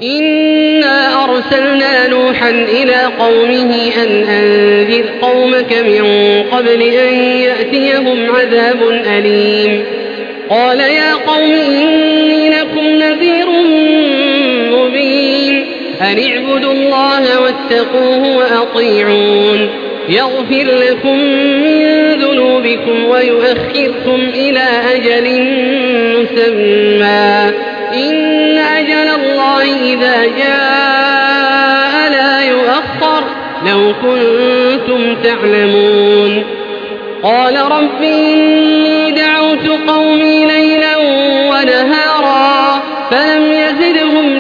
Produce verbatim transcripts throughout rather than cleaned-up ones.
إنا أرسلنا نوحا إلى قومه أن أنذر قومك من قبل أن يأتيهم عذاب أليم قال يا قوم إني لكم نذير مبين أن اعبدوا الله واتقوه وأطيعون يغفر لكم من ذنوبكم ويؤخركم إلى أجل مسمى إن أجل الله إذا جاء لا يؤخر لو كنتم تعلمون قال رب إني دعوت قومي ليلا ونهارا فلم يزدهم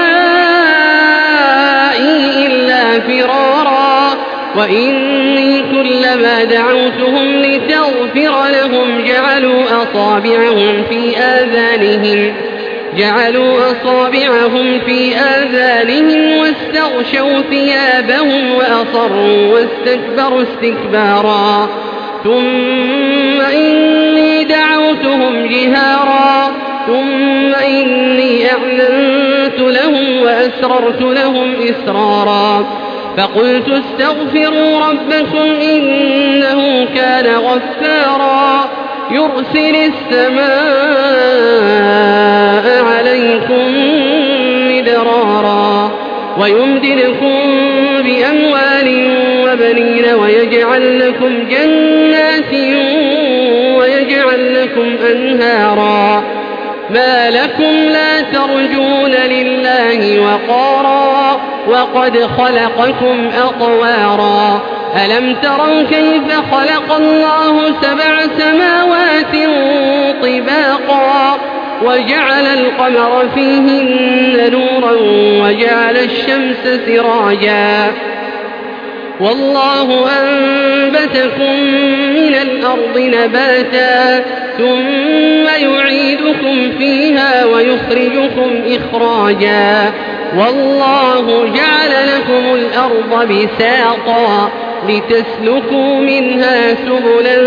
دعائي إلا فرارا وإني كلما دعوتهم لتغفر لهم جعلوا أصابعهم في آذانهم جعلوا أصابعهم في آذانهم واستغشوا ثيابهم وأصروا واستكبروا استكبارا ثم إني دعوتهم جهارا ثم إني أعلنت لهم وأسررت لهم إسرارا فقلت استغفروا ربكم إنه كان غفارا يرسل السماء عليكم مدرارا ويمددكم بأموال وبنين ويجعل لكم جنات ويجعل لكم أنهارا ما لكم لا ترجون لله وقارا وقد خلقكم أطوارا ألم تروا كيف خلق الله سبع سماوات طباقا وجعل القمر فيهن نورا وجعل الشمس سراجا والله أنبتكم من الأرض نباتا ثم يعيدكم فيها ويخرجكم إخراجا والله جعل لكم الأرض بساطا لتسلكوا منها سبلا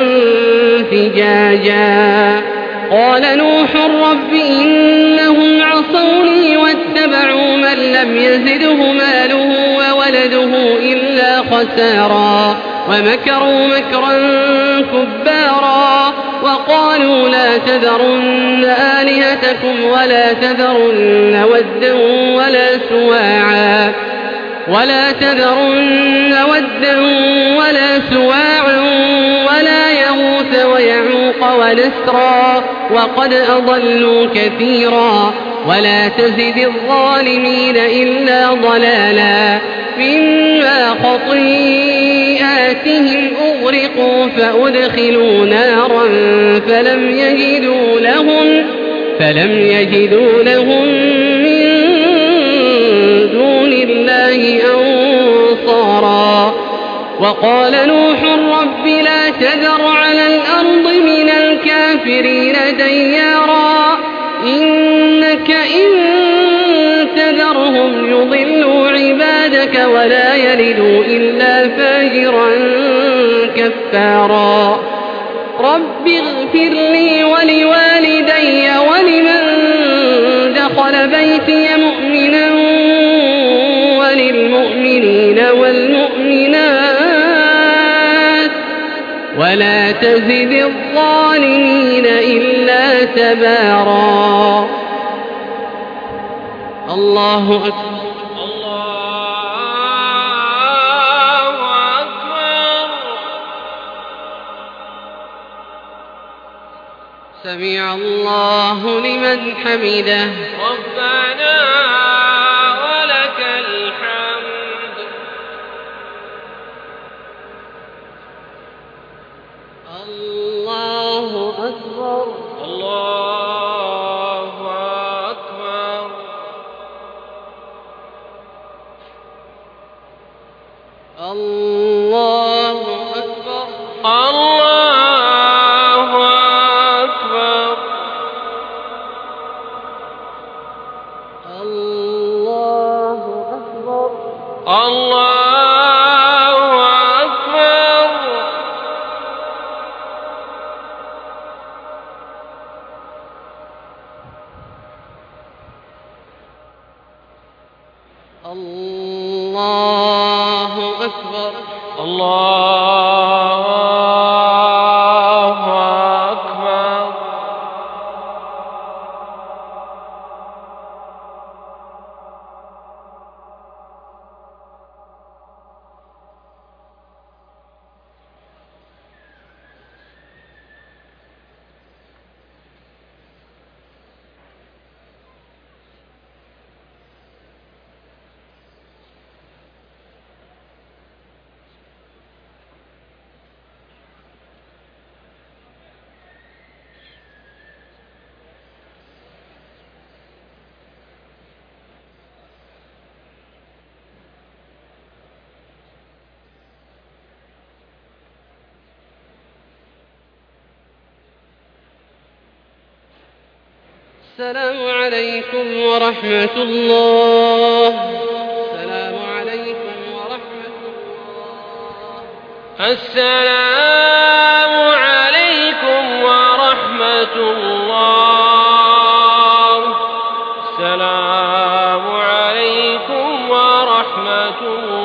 فجاجا قال نوح رب إنهم عصوني واتبعوا من لم يزده ماله وولده إلا خسارا ومكروا مكرا كبارا وقالوا لا تذرن آلهتكم ولا تذرن ودا ولا سواعا ولا تذرن ودا ولا سواعا ولا يغوث ويعوق ونسرا وقد أضلوا كثيرا ولا تزد الظالمين إلا ضلالا مما خطيئاتهم أغرقوا فأدخلوا نارا فلم يجدوا لهم فلم يجدوا لهم من دون الله أنصارا وقال نوح رب لا تذر على الأرض من الكافرين ديارا إنك إن تذرهم يضلوا عبادك ولا يلدوا إلا فاجرا كفارا رب اغفر لي ولوالدي ولمن دخل بيتي مؤمنا وللمؤمنين والمؤمنات ولا تزد الظالمين إلا تبارا الله أكبر سمع الله لمن حمده ربنا ولك الحمد الله أكبر الله أكبر الله أكبر الله أكبر الله أكبر الله أكبر الله أكبر. الله أكبر. السلام عليكم ورحمة الله. السلام عليكم ورحمة الله. السلام عليكم ورحمة الله. السلام عليكم ورحمة الله.